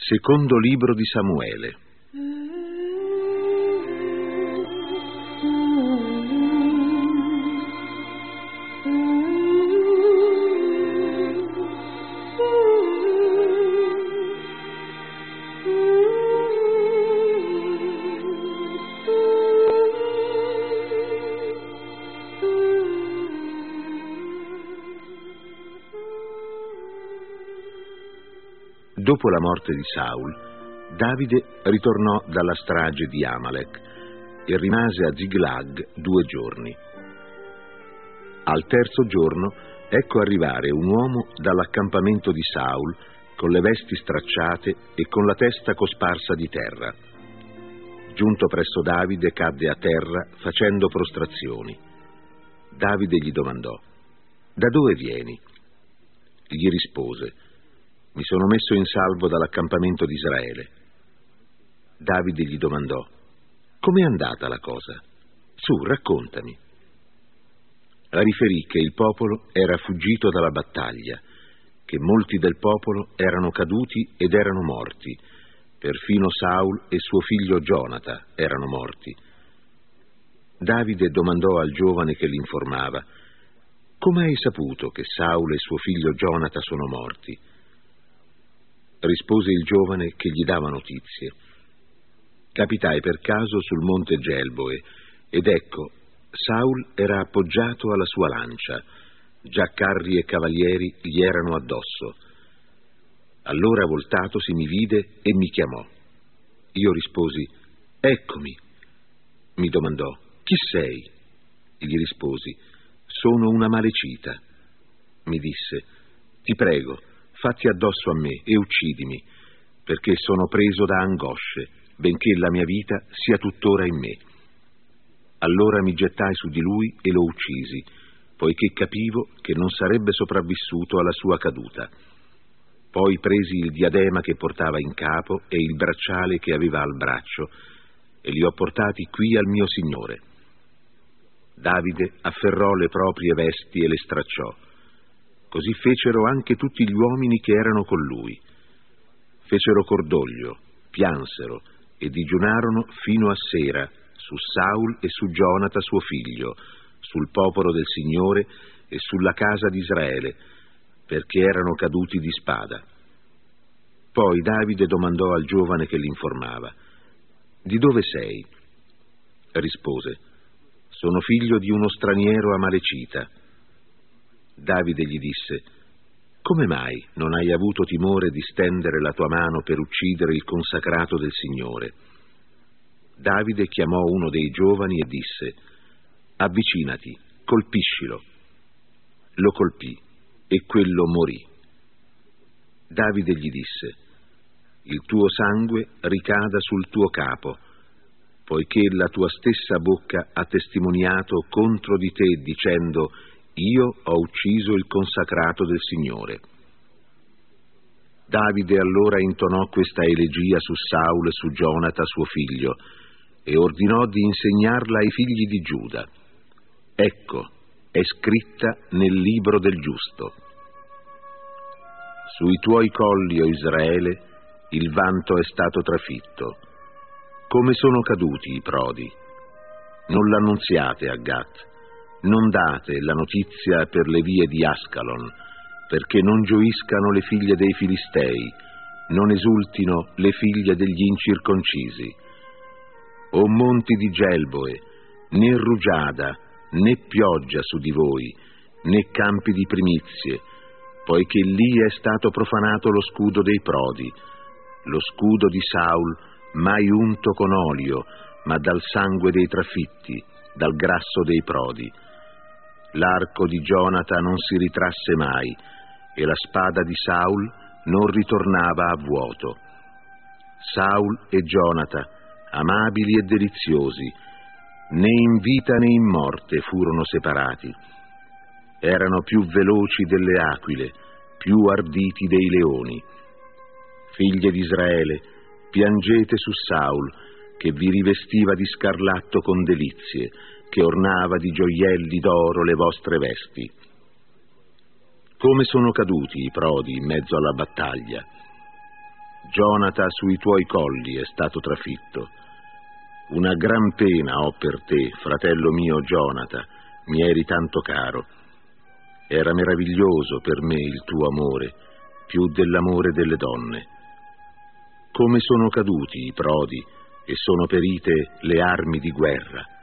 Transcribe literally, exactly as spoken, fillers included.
Secondo libro di Samuele. Dopo la morte di Saul, Davide ritornò dalla strage di Amalek e rimase a Ziklag due giorni. Al terzo giorno ecco arrivare un uomo dall'accampamento di Saul con le vesti stracciate e con la testa cosparsa di terra. Giunto presso Davide cadde a terra facendo prostrazioni. Davide gli domandò: «Da dove vieni?» Gli rispose: «Mi sono messo in salvo dall'accampamento di Israele». Davide gli domandò: «Com'è andata la cosa? Su, raccontami». Riferì che il popolo era fuggito dalla battaglia, che molti del popolo erano caduti ed erano morti, perfino Saul e suo figlio Gionata erano morti. Davide domandò al giovane che l'informava: «Come hai saputo che Saul e suo figlio Gionata sono morti?» Rispose il giovane che gli dava notizie: «Capitai per caso sul monte Gelboe, ed ecco, Saul era appoggiato alla sua lancia, già carri e cavalieri gli erano addosso. Allora voltatosi mi vide e mi chiamò. Io risposi: eccomi. Mi domandò: chi sei? Gli risposi: sono una malecita. Mi disse: ti prego, fatti addosso a me e uccidimi, perché sono preso da angosce, benché la mia vita sia tuttora in me. Allora mi gettai su di lui e lo uccisi, poiché capivo che non sarebbe sopravvissuto alla sua caduta. Poi presi il diadema che portava in capo e il bracciale che aveva al braccio, e li ho portati qui al mio signore. Davide afferrò le proprie vesti e le stracciò. Così fecero anche tutti gli uomini che erano con lui. Fecero cordoglio, piansero e digiunarono fino a sera su Saul e su Gionata suo figlio, sul popolo del Signore e sulla casa di Israele, perché erano caduti di spada. Poi Davide domandò al giovane che l'informava: di dove sei? Rispose: sono figlio di uno straniero amalecita. Davide gli disse: come mai non hai avuto timore di stendere la tua mano per uccidere il consacrato del Signore? Davide chiamò uno dei giovani e disse: avvicinati, colpiscilo. Lo colpì e quello morì. Davide gli disse: il tuo sangue ricada sul tuo capo, poiché la tua stessa bocca ha testimoniato contro di te dicendo: io ho ucciso il consacrato del Signore. Davide allora intonò questa elegia su Saul e su Gionata suo figlio e ordinò di insegnarla ai figli di Giuda. Ecco, è scritta nel libro del giusto. Sui tuoi colli, o Israele, il vanto è stato trafitto. Come sono caduti i prodi? Non l'annunziate a Gat, non date la notizia per le vie di Ascalon, perché non gioiscano le figlie dei Filistei, non esultino le figlie degli incirconcisi. O monti di Gelboe, né rugiada, né pioggia su di voi, né campi di primizie, poiché lì è stato profanato lo scudo dei prodi, lo scudo di Saul, mai unto con olio, ma dal sangue dei trafitti, dal grasso dei prodi. L'arco di Gionata non si ritrasse mai, e la spada di Saul non ritornava a vuoto. Saul e Gionata, amabili e deliziosi, né in vita né in morte furono separati. Erano più veloci delle aquile, più arditi dei leoni. Figlie di Israele, piangete su Saul, che vi rivestiva di scarlatto con delizie, che ornava di gioielli d'oro le vostre vesti. Come sono caduti i prodi in mezzo alla battaglia? Gionata sui tuoi colli è stato trafitto. Una gran pena ho per te, fratello mio Gionata, mi eri tanto caro. Era meraviglioso per me il tuo amore, più dell'amore delle donne. Come sono caduti i prodi e sono perite le armi di guerra.